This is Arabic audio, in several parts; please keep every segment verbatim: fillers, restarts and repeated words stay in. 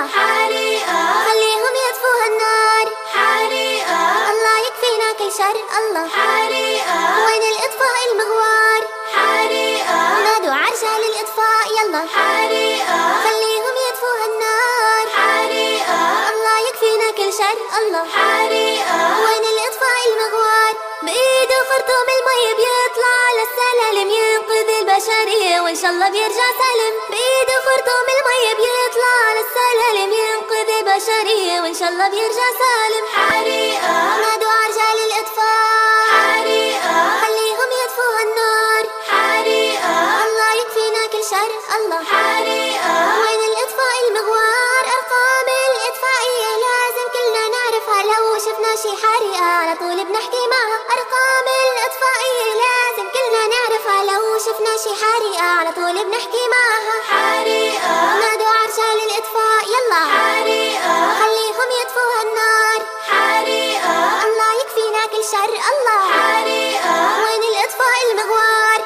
الله حريقة، خليهم يطفوا النار حريقة، الله يكفينا كل شر الله حريقة، وين الإطفاء المغوار حريقة، نادوا عرجال الإطفاء يلا حريقة، خليهم يطفوا النار حريقة، الله يكفينا كل شر الله حريقة، وين الإطفاء المغوار بإيده خرطوم المي بيطلع للسلالم ينقذ البشرية وإن شاء الله بيرجع سالم، بإيده خرطوم المي بيطلع للسلالم ينقذ البشرية وإن شاء الله بيرجع سالم حريقة، نادوا عرجال الإطفاء حريقة، خليهم يطفوا النار حريقة، الله يكفينا كل شر الله حريقة، وين الإطفاء المغوار أرقام الإطفائية لازم كلنا نعرفها لو شفنا شي حريقة على طول بنحكي معها، أرقام الإطفائية لازم كلنا نعرفها لو شفنا شي حريقة على طول بنحكي معها حريقة، نادوا عرجال الإطفاء يلا حريقة، خليهم يطفوا النار حريقة، الله يكفينا كل شر الله حريقة، وين الإطفاء المغوار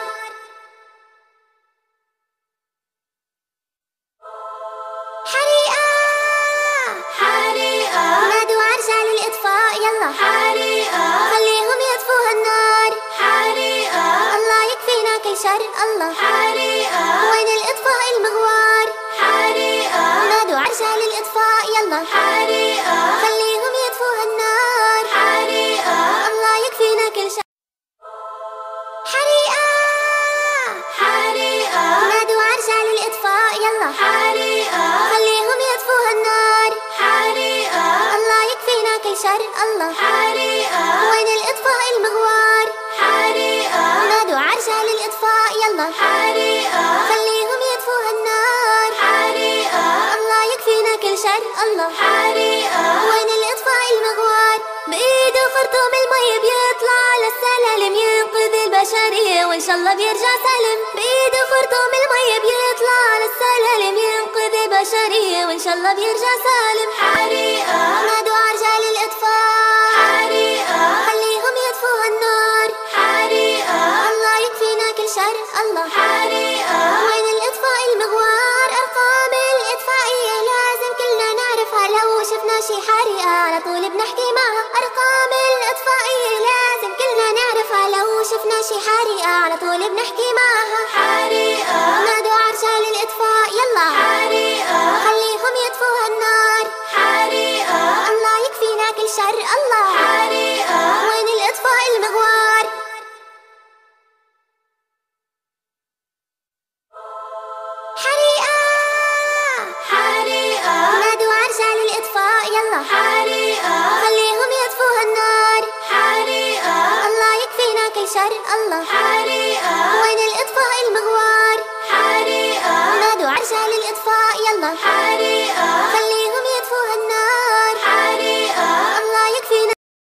حريقة حريقة، نادوا عرجال الإطفاء يلا حريقة، خليهم يطفوا النار حريقة، الله يكفينا كل شر الله حريقة، وين الإطفاء المغوار حريقة، نادوا عرجال الإطفاء يلا حريقة، خليهم يطفوا النار حريقة، الله يكفينا كل شر حريقة حريقة، نادوا عرجال الإطفاء يلا حريقة، خليهم يطفوا النار حريقة، الله يكفينا كل شر الله حريقة، وين الإطفاء المغوار حريقة، نادوا عرجال الإطفاء يلا حريقة، خليهم يطفوا النار حريقة، الله يكفينا كل شر الله حريقة، وين الإطفاء المغوار بإيده خرطوم المي بيطلع للسلالم ينقذ البشرية وإن شاء الله بيرجع سالم، بإيده خرطوم المي بيطلع للسلالم ينقذ البشرية وإن شاء الله بيرجع سالم حريقة، نادوا عرجال الإطفاء حريقة، خليهم يطفوا النار حريقة، الله يكفينا كل شر الله حريقة، وين الإطفاء المغوار أرقام الإطفائية لازم كلنا نعرفها لو شفنا شي حريقة على طول بنحكي معها، أرقام الإطفائية لازم كلنا نعرفها لو شفنا شي حريقة على طول بنحكي معها حريقة، نادوا عرجال الإطفاء يلا حريقة، خليهم يطفوا النار حريقة، الله يكفينا كل شر الله حريقة، وين الإطفاء المغوار حريقة حريقة، نادوا عرجال الإطفاء يلا حريقة، خليهم يطفوا النار حريقة، الله يكفينا كل شر الله حريقة، وين الإطفاء المغوار حريقة، نادوا عرجال الإطفاء يلا حريقة.